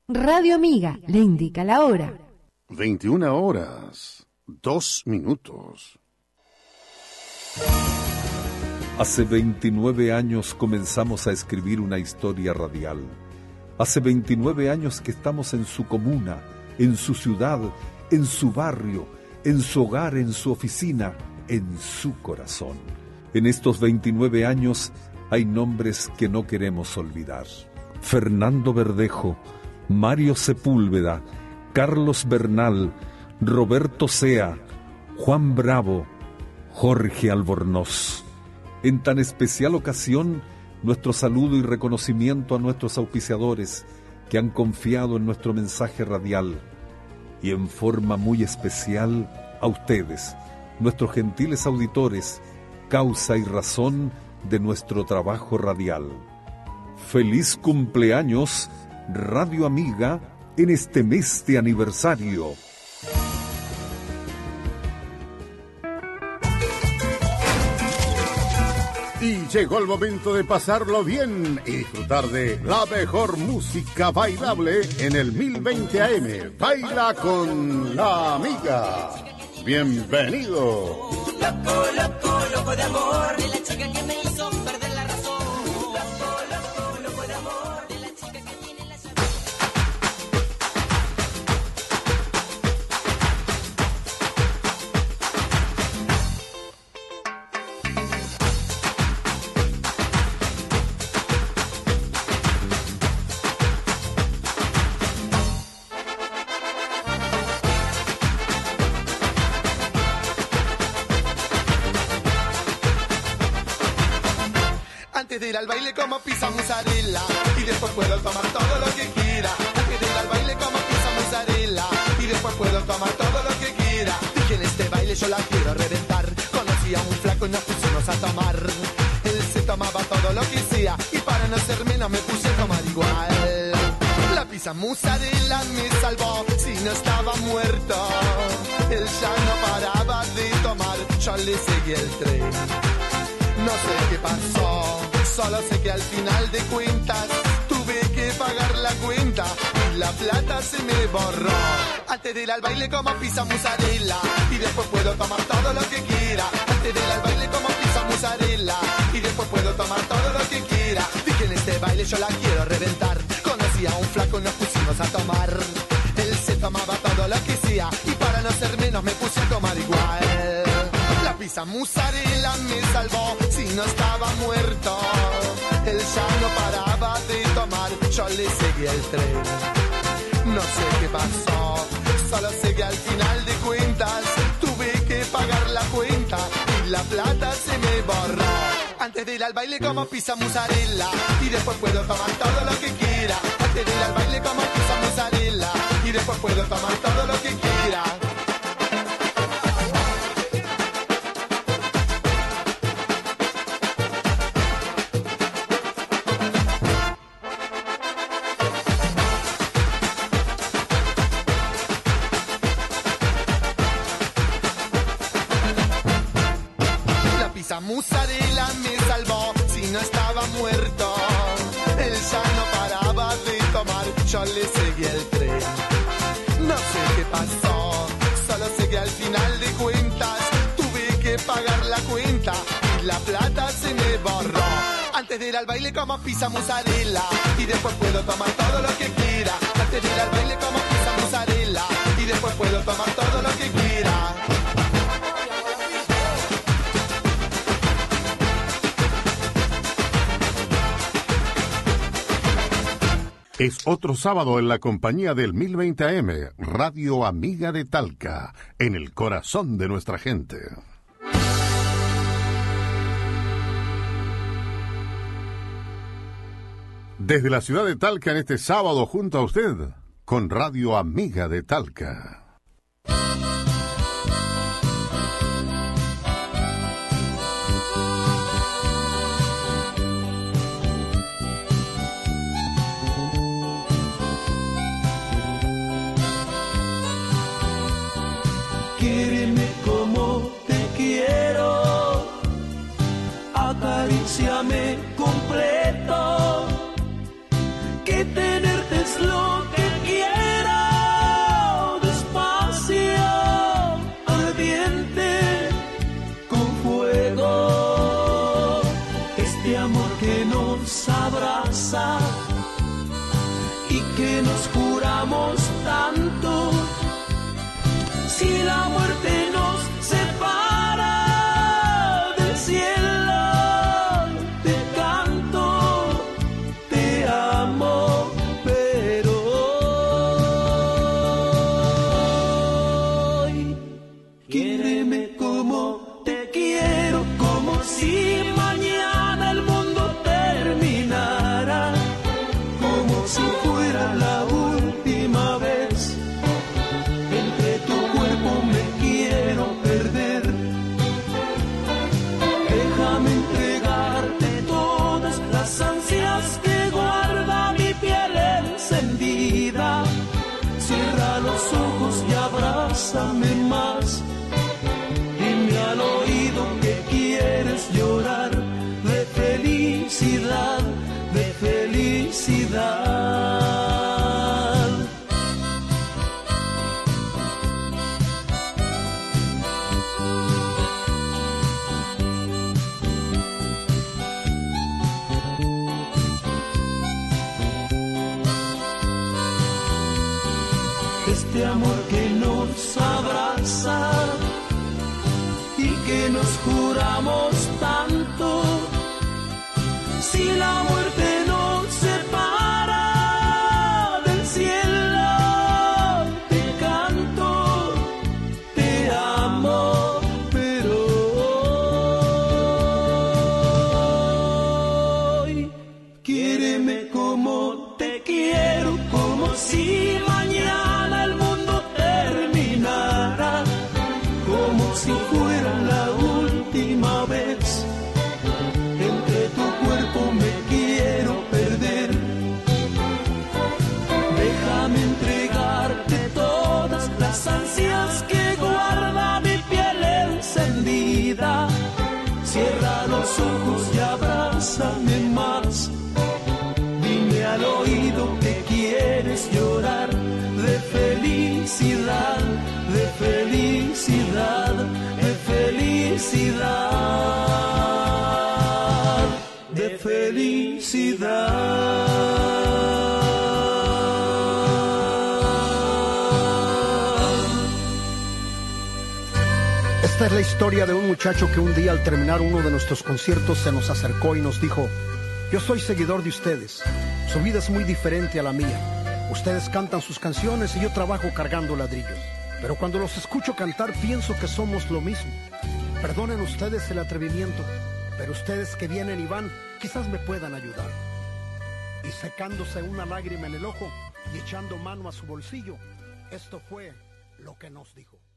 Radio Amiga le indica la hora. 21 horas, 2 minutos. Hace 29 años comenzamos a escribir una historia radial. Hace 29 años que estamos en su comuna, en su ciudad, en su barrio, en su hogar, en su oficina, en su corazón. En estos 29 años hay nombres que no queremos olvidar. Fernando Verdejo, Mario Sepúlveda, Carlos Bernal, Roberto Sea, Juan Bravo, Jorge Albornoz. En tan especial ocasión, nuestro saludo y reconocimiento a nuestros auspiciadores que han confiado en nuestro mensaje radial y en forma muy especial a ustedes, nuestros gentiles auditores, causa y razón de nuestro trabajo radial. Feliz cumpleaños, Radio Amiga, en este mes de aniversario. Y llegó el momento de pasarlo bien y disfrutar de la mejor música bailable en el 1020 AM. Baila con la Amiga. Bienvenido. Loco, loco, loco de amor de la chica que me hizo perder la razón. Loco, loco, loco de amor de la chica que tiene la llave. Antes de ir al baile como pizza mozzarella y después puedo tomar todo lo que quiera. Antes de ir al baile como pizza mozzarella y después puedo tomar todo lo que quiera. Dije en este baile yo la quiero reventar. Conocí a un flaco y nos pusimos a tomar. Él se tomaba todo lo que sea y para no ser menos me puse a tomar igual. La pizza mozzarella me salvó si no estaba muerto. Él ya no paraba de tomar, yo le seguí el tren. No sé qué pasó, solo sé que al final de cuentas tuve que pagar la cuenta y la plata se me borró. Antes de ir al baile como pizza mozzarella y después puedo tomar todo lo que quiera. Antes de ir al baile como pizza mozzarella y después puedo tomar todo lo que quiera. Dije en este baile yo la quiero reventar. Conocí a un flaco y nos pusimos a tomar. Él se tomaba todo lo que sea y para no ser menos me puse a tomar igual. La pizza mozzarella me salvó si no estaba muerto. Él ya no paraba de tomar, yo le seguí el tren. No sé qué pasó, solo sé que al final de cuentas tuve que pagar la cuenta y la plata se me borró. Antes de ir al baile como pizza mozzarella y después puedo tomar todo lo que quiera. Antes de ir al baile como pizza mozzarella y después puedo tomar todo lo que quiera. Mozzarella me salvó si no estaba muerto. Él ya no paraba de tomar, yo le seguí el tren. No sé qué pasó, solo sé que al final de cuentas tuve que pagar la cuenta y la plata se me borró. Antes de ir al baile como pizza mozzarella y después puedo tomar todo lo que quiera. Antes de ir al baile como pizza mozzarella y después puedo tomar todo lo que quiera. Es otro sábado en la compañía del 1020 AM, Radio Amiga de Talca, en el corazón de nuestra gente. Desde la ciudad de Talca en este sábado junto a usted, con Radio Amiga de Talca. Quíreme como te quiero, acaríciame completo, que tenerte es lo que y que nos juramos tanto. Si la muerte nos separa del cielo, te canto, te amo, pero hoy quiéreme como te quiero, como si mañana el mundo terminara, como si fuera la última vez. Entre tu cuerpo me quiero perder. Déjame entregarte todas las ansias que guarda mi piel encendida. Cierra los ojos y abrázame más. Dime al oído que quieres llorar de felicidad, de felicidad. Este amor que nos abraza y que nos juramos tanto, si la muerte nos separa del cielo, te canto, te amo, pero hoy quiéreme como te quiero, como si mañana el mundo terminara, como si fuera la última vez. Entre tu cuerpo me quiero perder. Déjame entregarte todas las ansias que guarda mi piel encendida. Cierra los ojos y abrázame más. Dime al oído que quieres llorar de felicidad, de felicidad, de felicidad, de felicidad. Esta es la historia de un muchacho que un día al terminar uno de nuestros conciertos se nos acercó y nos dijo: yo soy seguidor de ustedes, su vida es muy diferente a la mía. Ustedes cantan sus canciones y yo trabajo cargando ladrillos. Pero cuando los escucho cantar pienso que somos lo mismo. Perdonen ustedes el atrevimiento, pero ustedes que vienen y van quizás me puedan ayudar. Y secándose una lágrima en el ojo y echando mano a su bolsillo, esto fue lo que nos dijo.